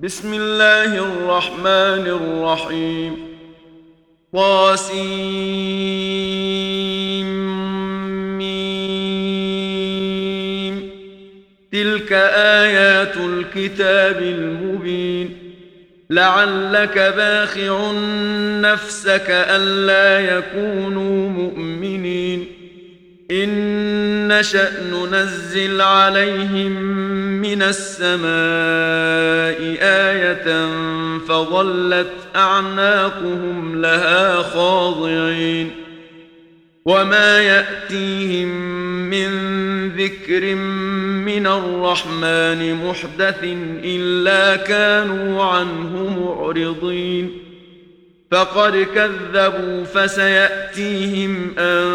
بسم الله الرحمن الرحيم طاسيم تلك آيات الكتاب المبين لعلك باخع نفسك ألا يكونوا مؤمنين إن نشأ ننزل عليهم من السماء آية فظلت أعناقهم لها خاضعين وما يأتيهم من ذكر من الرحمن محدث إلا كانوا عنه معرضين فقد كذبوا فسيأتيهم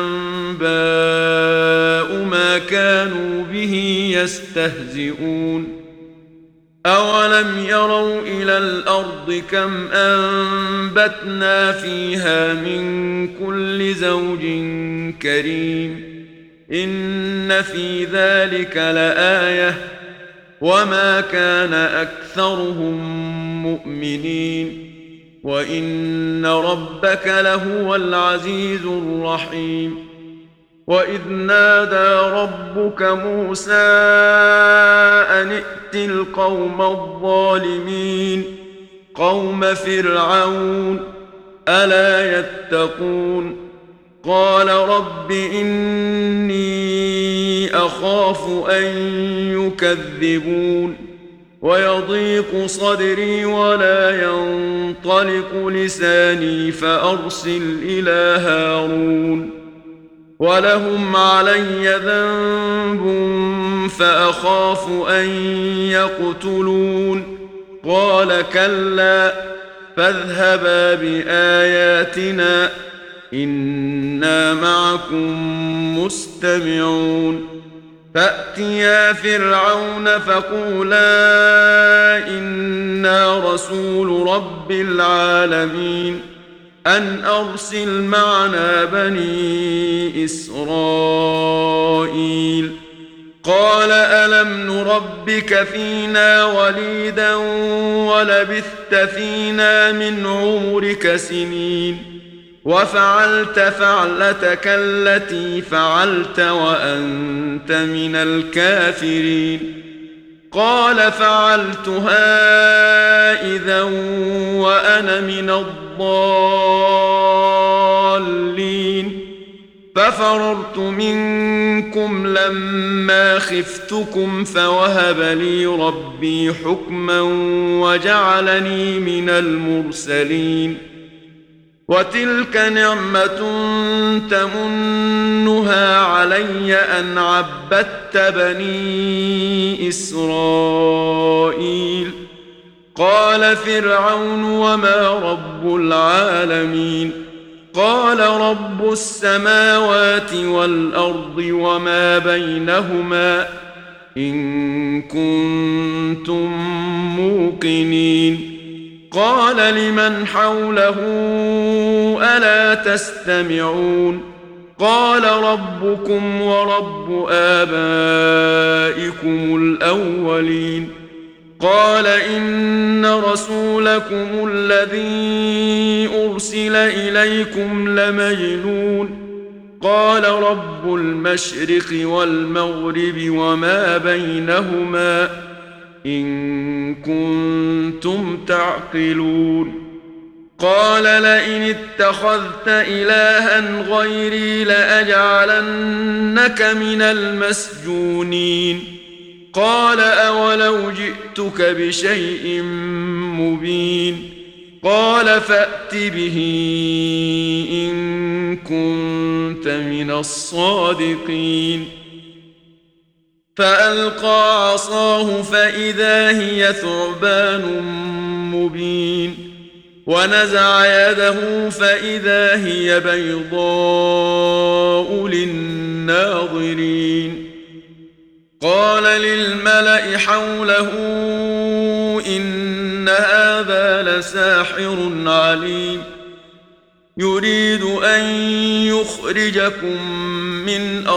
أنباء ما كانوا به يستهزئون أولم يروا إلى الأرض كم أنبتنا فيها من كل زوج كريم إن في ذلك لآية وما كان أكثرهم مؤمنين وإن ربك لهو العزيز الرحيم وإذ نادى ربك موسى أن ائت القوم الظالمين قوم فرعون ألا يتقون قال رب إني أخاف أن يكذبون ويضيق صدري ولا ينطلق لساني فأرسل إلى هارون ولهم علي ذنب فأخاف أن يقتلون قال كلا فاذهبا بآياتنا إنا معكم مستمعون فأتيا فرعون فقولا إنا رسول رب العالمين أن أرسل معنا بني إسرائيل قال ألم نربك فينا وليدا ولبثت فينا من عمرك سنين وفعلت فعلتك التي فعلت وأنت من الكافرين قال فعلتها إذا وأنا من الضالين ففررت منكم لما خفتكم فوهب لي ربي حكما وجعلني من المرسلين وتلك نعمة تمنها علي أن عبدت بني إسرائيل قال فرعون وما رب العالمين قال رب السماوات والأرض وما بينهما إن كنتم موقنين قال لمن حوله ألا تستمعون قال ربكم ورب آبائكم الأولين قال إن رسولكم الذي أرسل إليكم لمجنون قال رب المشرق والمغرب وما بينهما إن كنتم تعقلون قال لئن اتخذت إلها غيري لأجعلنك من المسجونين قال أولو جئتك بشيء مبين قال فأت به إن كنت من الصادقين فألقى عصاه فإذا هي ثعبان مبين ونزع يده فإذا هي بيضاء للناظرين قال للملأ حوله إن هذا لساحر عليم يريد أن يخرجكم من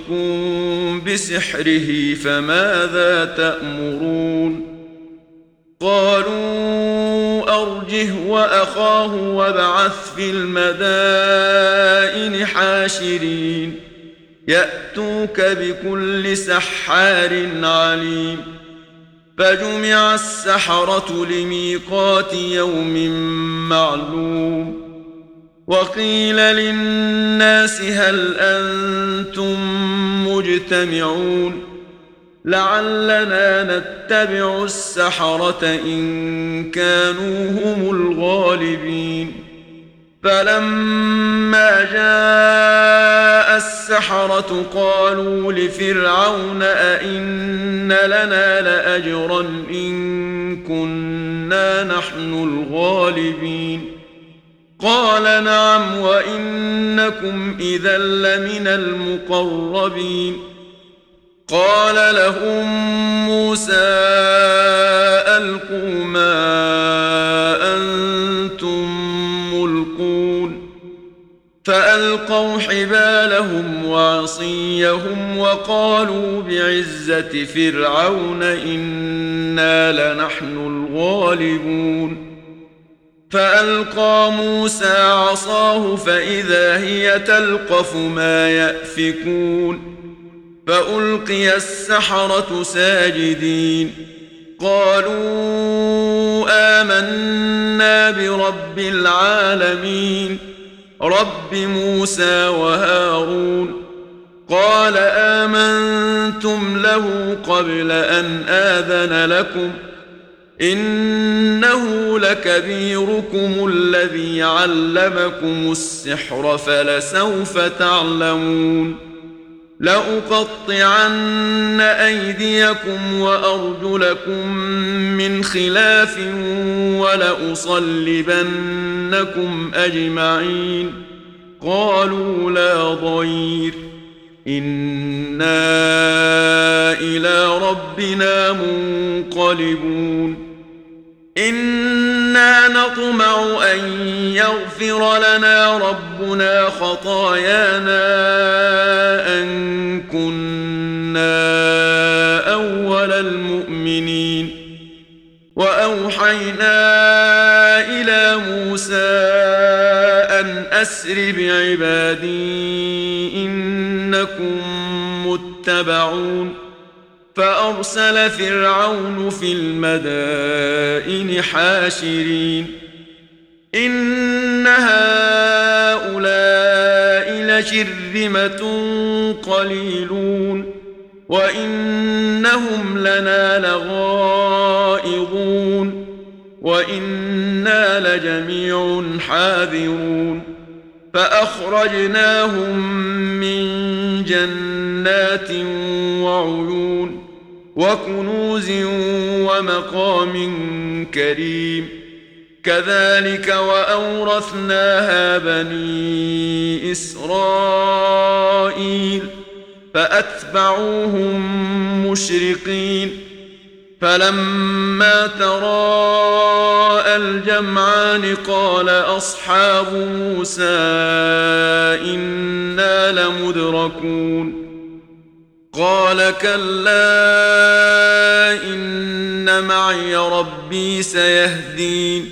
أرضكم بسحره فماذا تأمرون قالوا أرجه وأخاه وابعث في المدائن حاشرين يأتوك بكل سحار عليم فجمع السحرة لميقات يوم معلوم وقيل للناس هل أنتم مجتمعون لعلنا نتبع السحرة إن كانوا هم الغالبين فلما جاء السحرة قالوا لفرعون أئن لنا لأجرا إن كنا نحن الغالبين قال نعم وإنكم إذا لمن المقربين قال لهم موسى ألقوا ما أنتم ملقون فألقوا حبالهم وعصيهم وقالوا بعزة فرعون إنا لنحن الغالبون فألقى موسى عصاه فإذا هي تلقف ما يأفكون فألقي السحرة ساجدين قالوا آمنا برب العالمين رب موسى وهارون قال آمنتم له قبل أن آذن لكم إنه لكبيركم الذي علمكم السحر فلسوف تعلمون لأقطعن أيديكم وأرجلكم من خلاف ولأصلبنكم أجمعين قالوا لا ضير إنا إلى ربنا منقلبون إنا نطمع أن يغفر لنا ربنا خطايانا أن كنا أول المؤمنين وأوحينا إلى موسى أن أسر بعبادي إنكم متبعون فأرسل فرعون في المدائن حاشرين إن هؤلاء لشرذمة قليلون وإنهم لنا لغائظون وإنا لجميع حاذرون فأخرجناهم من جنات وعيون وكنوز ومقام كريم كذلك وأورثناها بني إسرائيل فأتبعوهم مشرقين فلما تراءى الجمعان قال أصحاب موسى إنا لمدركون قال كلا إن معي ربي سيهدين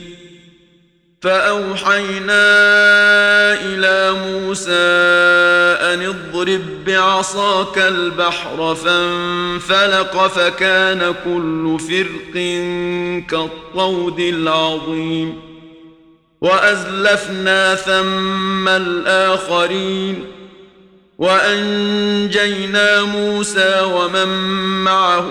فأوحينا إلى موسى أن اضرب بعصاك البحر فانفلق فكان كل فرق كالطود العظيم وأزلفنا ثم الآخرين وأنجينا موسى ومن معه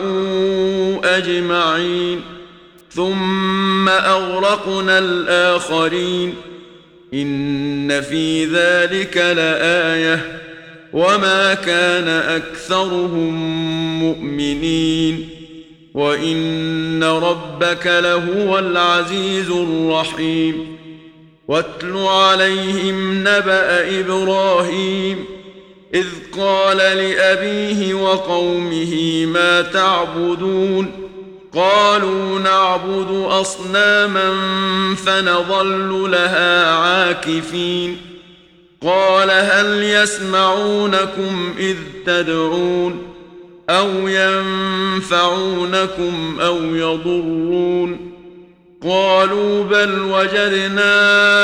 أجمعين ثم أغرقنا الآخرين إن في ذلك لآية وما كان أكثرهم مؤمنين وإن ربك لهو العزيز الرحيم واتل عليهم نبأ إبراهيم إذ قال لأبيه وقومه ما تعبدون قالوا نعبد أصناما فنظل لها عاكفين قال هل يسمعونكم إذ تدعون أو ينفعونكم أو يضرون قالوا بل وجدنا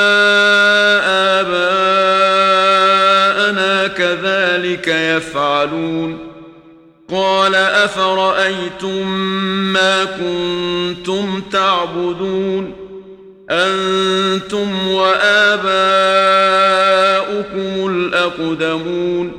آباءنا كذلك يفعلون قال أفرأيتم ما كنتم تعبدون أنتم وآباؤكم الأقدمون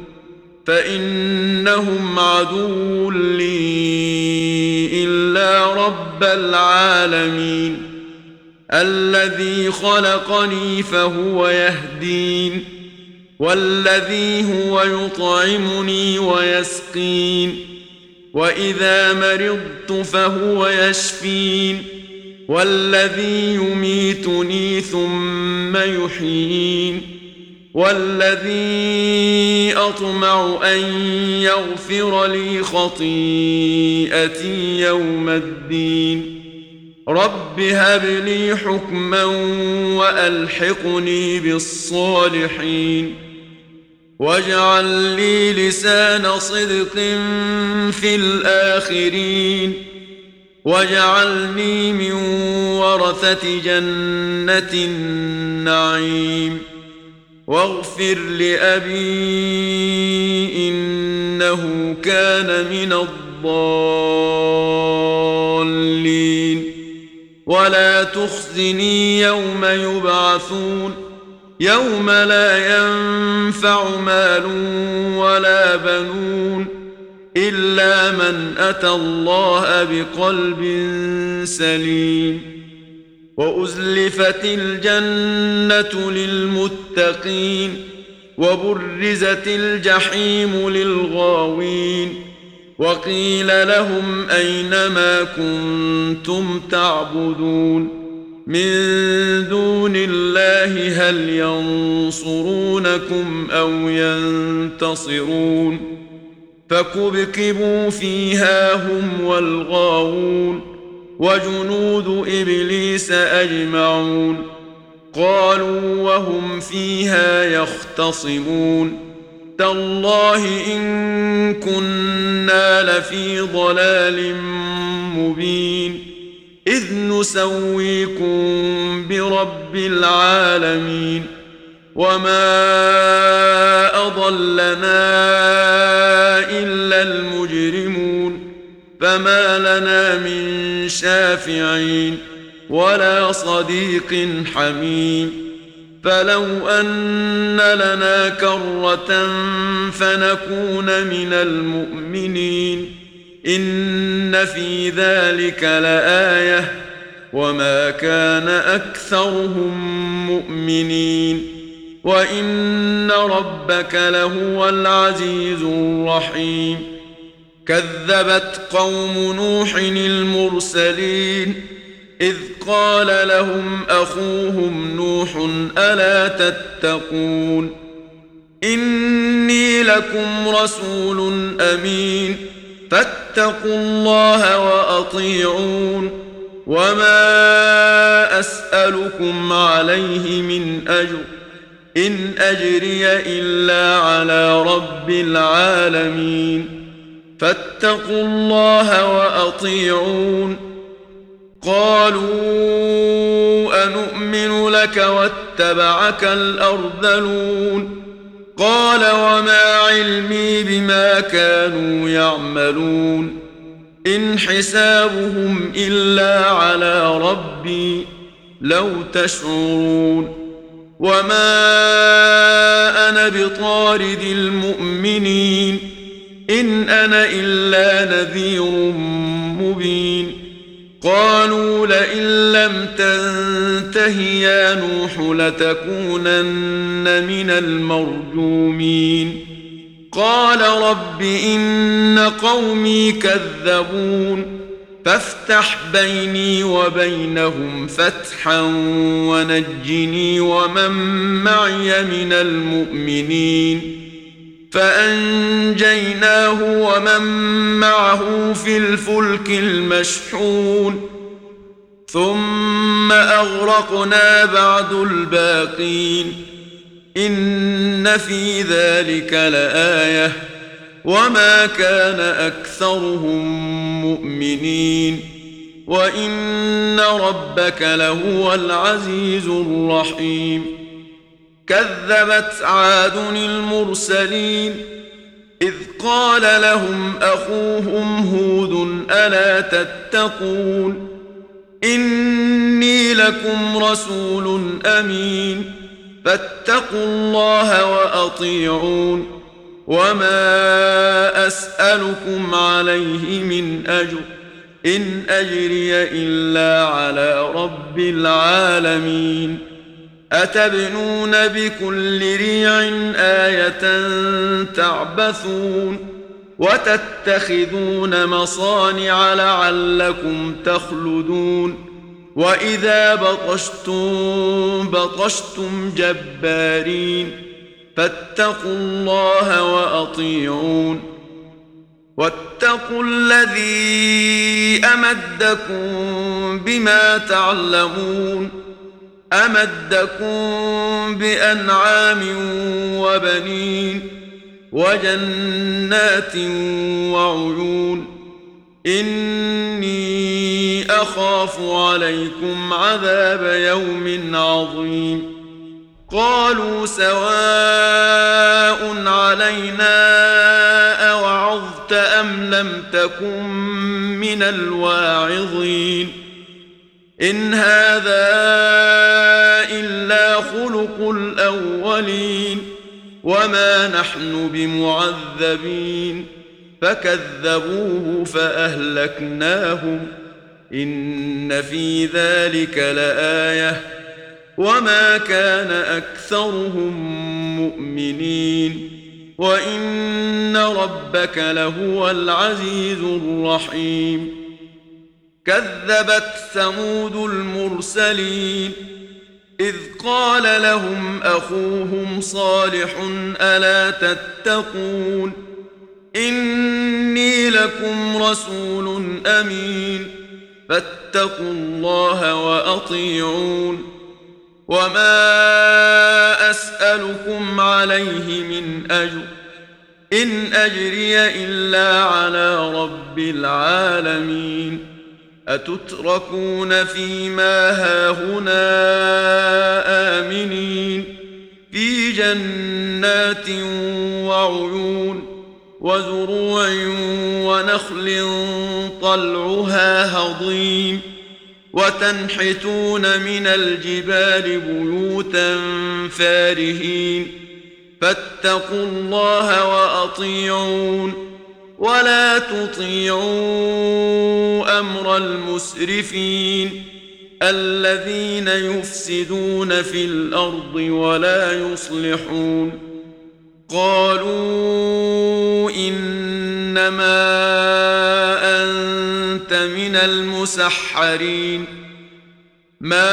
فإنهم عدو لي إلا رب العالمين الذي خلقني فهو يهدين والذي هو يطعمني ويسقين وإذا مرضت فهو يشفين والذي يميتني ثم يحيين والذي أطمع أن يغفر لي خطيئتي يوم الدين رب هب لي حكما وألحقني بالصالحين واجعل لي لسان صدق في الآخرين واجعلني من ورثة جنة النعيم واغفر لأبي إنه كان من الضالين ولا تخزني يوم يبعثون يوم لا ينفع مال ولا بنون إلا من أتى الله بقلب سليم وأزلفت الجنة للمتقين وبرزت الجحيم للغاوين وقيل لهم أين ما كنتم تعبدون من دون الله هل ينصرونكم أو ينتصرون فكبكبوا فيها هم والغاوون وجنود إبليس أجمعون قالوا وهم فيها يختصمون تالله إن كنا لفي ضلال مبين إذ نسويكم برب العالمين وما أضلنا إلا المجرمون فما لنا من شافعين ولا صديق حميم فلو أن لنا كرة فنكون من المؤمنين إن في ذلك لآية وما كان أكثرهم مؤمنين وإن ربك لهو العزيز الرحيم كذبت قوم نوح المرسلين إذ قال لهم أخوهم نوح ألا تتقون إني لكم رسول أمين فاتقوا الله وأطيعون وما أسألكم عليه من أجر إن أجري إلا على رب العالمين فاتقوا الله وأطيعون قالوا أنؤمن لك واتبعك الأرذلون قال وما علمي بما كانوا يعملون إن حسابهم إلا على ربي لو تشعرون وما أنا بطارد المؤمنين إن أنا إلا نذير مبين قالوا لئن لم تنته يا نوح لتكونن من المرجومين قال رب إن قومي كذبون فافتح بيني وبينهم فتحا ونجني ومن معي من المؤمنين فأنجيناه ومن معه في الفلك المشحون ثم أغرقنا بعد الباقين إن في ذلك لآية وما كان أكثرهم مؤمنين وإن ربك لهو العزيز الرحيم. كذبت عاد المرسلين إذ قال لهم أخوهم هود ألا تتقون إني لكم رسول أمين فاتقوا الله وأطيعون وما أسألكم عليه من أجر إن أجري إلا على رب العالمين. أتبنون بكل ريع آية تعبثون وتتخذون مصانع لعلكم تخلدون وإذا بطشتم بطشتم جبارين فاتقوا الله وأطيعون واتقوا الذي أمدكم بما تعلمون أمدكم بأنعام وبنين وجنات وعيون إني أخاف عليكم عذاب يوم عظيم. قالوا سواء علينا أوعظت أم لم تكن من الواعظين إن هذا إلا خلق الأولين وما نحن بمعذبين فكذبوه فأهلكناهم إن في ذلك لآية وما كان أكثرهم مؤمنين وإن ربك لهو العزيز الرحيم. كذبت ثمود المرسلين إذ قال لهم أخوهم صالح ألا تتقون إني لكم رسول أمين فاتقوا الله وأطيعون وما أسألكم عليه من أجر إن أجري إلا على رب العالمين. أتتركون فيما هاهنا آمنين في جنات وعيون وزروع ونخل طلعها هضيم وتنحتون من الجبال بيوتا فارهين فاتقوا الله وأطيعون ولا تطيعوا أمر المسرفين الذين يفسدون في الأرض ولا يصلحون. قالوا إنما أنت من المسحرين ما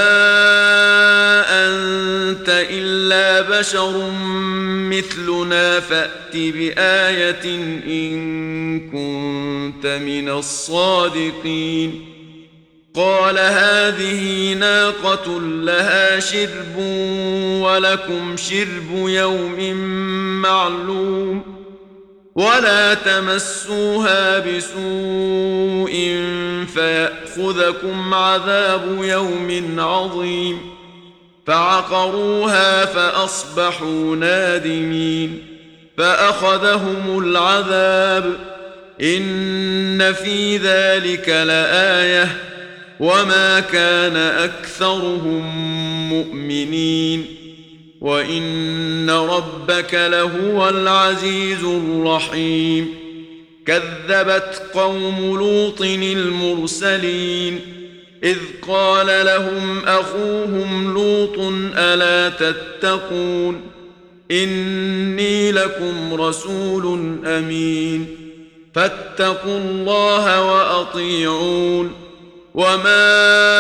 أنت إلا بشر مثلنا فأت بآية إن كنت من الصادقين. قال هذه ناقة لها شرب ولكم شرب يوم معلوم ولا تمسوها بسوء فيأخذكم عذاب يوم عظيم. فعقروها فأصبحوا نادمين فأخذهم العذاب إن في ذلك لآية وما كان أكثرهم مؤمنين وإن ربك لهو العزيز الرحيم. كذبت قوم لوط المرسلين إذ قال لهم أخوهم لوط ألا تتقون إني لكم رسول أمين فاتقوا الله وأطيعون وما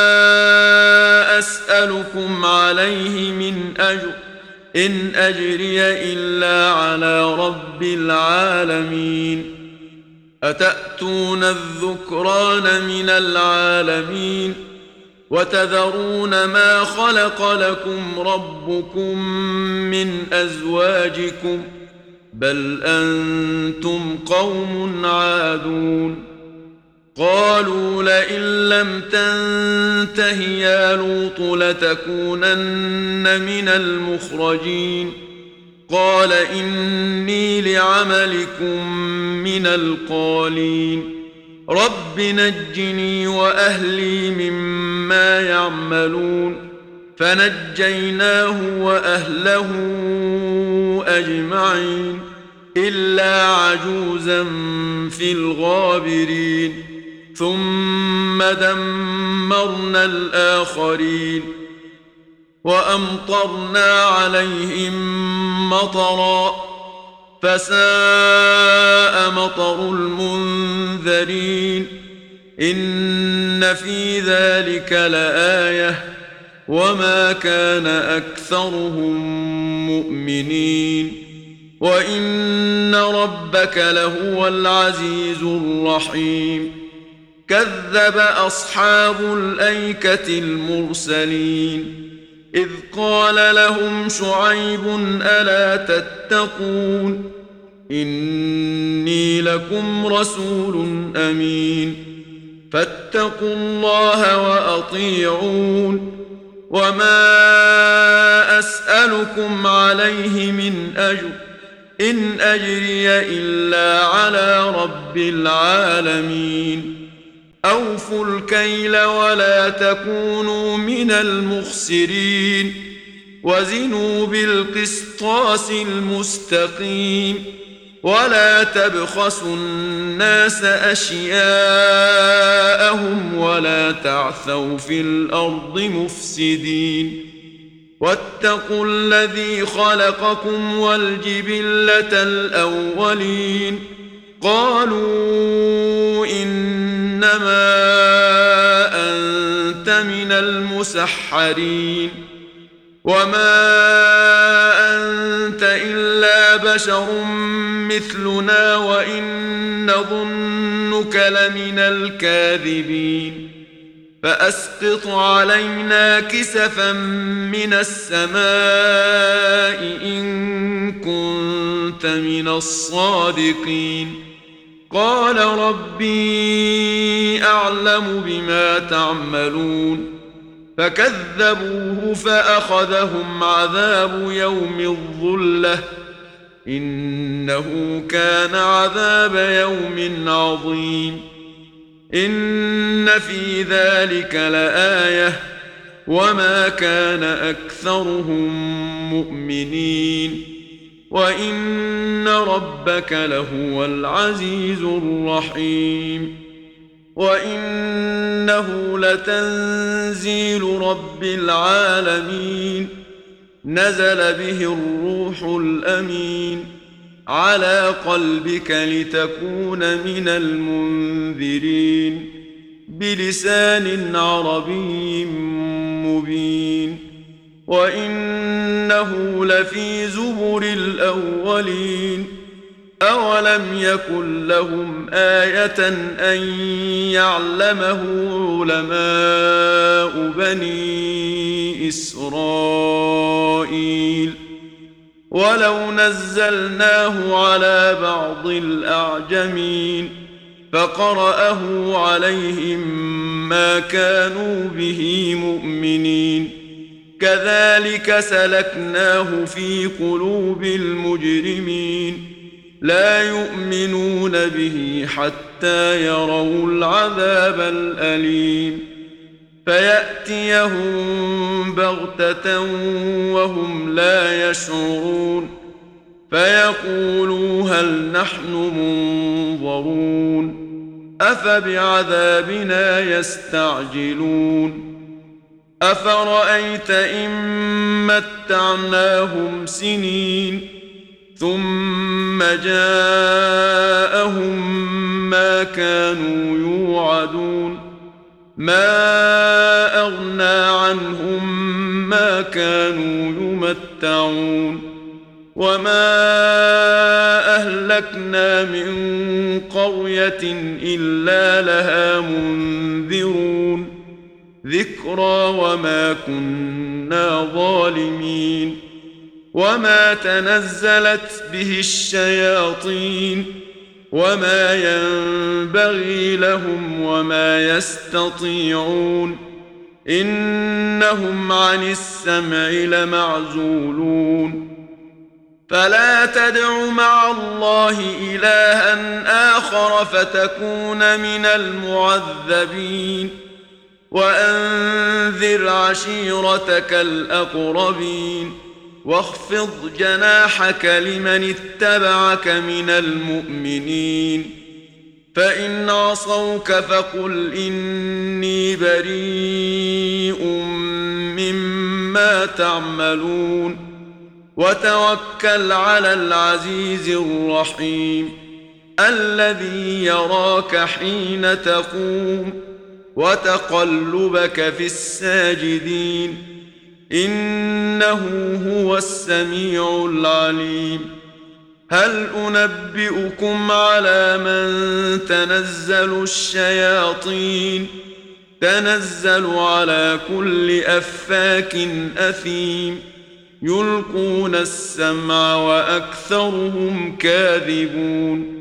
أسألكم عليه من أجر إن أجري إلا على رب العالمين. أتأتون الذكران من العالمين وتذرون ما خلق لكم ربكم من أزواجكم بل أنتم قوم عادون قالوا لئن لم تنته يا لوط لتكونن من المخرجين قال إني لعملكم من القالين رب نجني وأهلي مما يعملون فنجيناه وأهله أجمعين إلا عجوزا في الغابرين ثم دمرنا الآخرين وأمطرنا عليهم مطرا فساء مطر المنذرين إن في ذلك لآية وما كان أكثرهم مؤمنين وإن ربك لهو العزيز الرحيم كذب أصحاب الأيكة المرسلين إذ قال لهم شعيب ألا تتقون إني لكم رسول أمين فاتقوا الله وأطيعون وما أسألكم عليه من أجر إن أجري إلا على رب العالمين أوفوا الكيل ولا تكونوا من المخسرين وزنوا بالقسطاس المستقيم ولا تبخسوا الناس أشياءهم ولا تعثوا في الأرض مفسدين واتقوا الذي خلقكم والجبلة الأولين قالوا إنما أنت من المسحرين وما أنت إلا بشر مثلنا وإن نظنك لمن الكاذبين فأسقط علينا كسفا من السماء إن كنت من الصادقين قال ربي أعلم بما تعملون فكذبوه فأخذهم عذاب يوم الظلة إنه كان عذاب يوم عظيم إن في ذلك لآية وما كان أكثرهم مؤمنين وإن ربك لهو العزيز الرحيم وإنه لتنزيل رب العالمين نزل به الروح الأمين على قلبك لتكون من المنذرين بلسان عربي مبين وإنه لفي زبر الأولين أولم يكن لهم آية أن يعلمه علماء بني إسرائيل ولو نزلناه على بعض الأعجمين فقرأه عليهم ما كانوا به مؤمنين كذلك سلكناه في قلوب المجرمين لا يؤمنون به حتى يروا العذاب الأليم فيأتيهم بغتة وهم لا يشعرون فيقولوا هل نحن منظرون أفبعذابنا يستعجلون أفرأيت إن متعناهم سنين ثم جاءهم ما كانوا يوعدون ما أغنى عنهم ما كانوا يمتعون وما أهلكنا من قرية إلا لها منذرون ذكرى وما كنا ظالمين وما تنزلت به الشياطين وما ينبغي لهم وما يستطيعون إنهم عن السمع لمعزولون فلا تدع مع الله إلها آخر فتكون من المعذبين وأنذر عشيرتك الأقربين واخفض جناحك لمن اتبعك من المؤمنين فإن عصوك فقل إني بريء مما تعملون وتوكل على العزيز الرحيم الذي يراك حين تقوم وتقلبك في الساجدين إنه هو السميع العليم هل أنبئكم على من تنزل الشياطين تنزل على كل أفاك أثيم يلقون السمع وأكثرهم كاذبون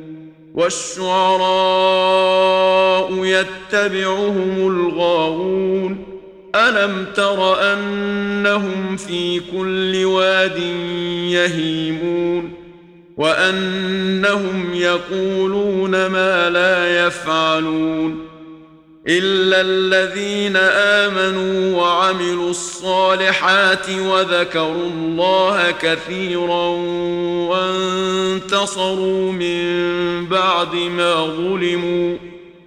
والشعراء يتبعهم الغاوون ألم تر أنهم في كل واد يهيمون وأنهم يقولون ما لا يفعلون إلا الذين آمنوا وعملوا الصالحات وذكروا الله كثيرا وانتصروا من بعد ما ظلموا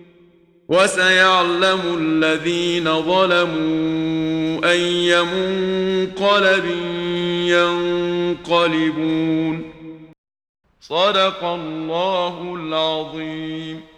وسيعلم الذين ظلموا أي منقلب ينقلبون صدق الله العظيم.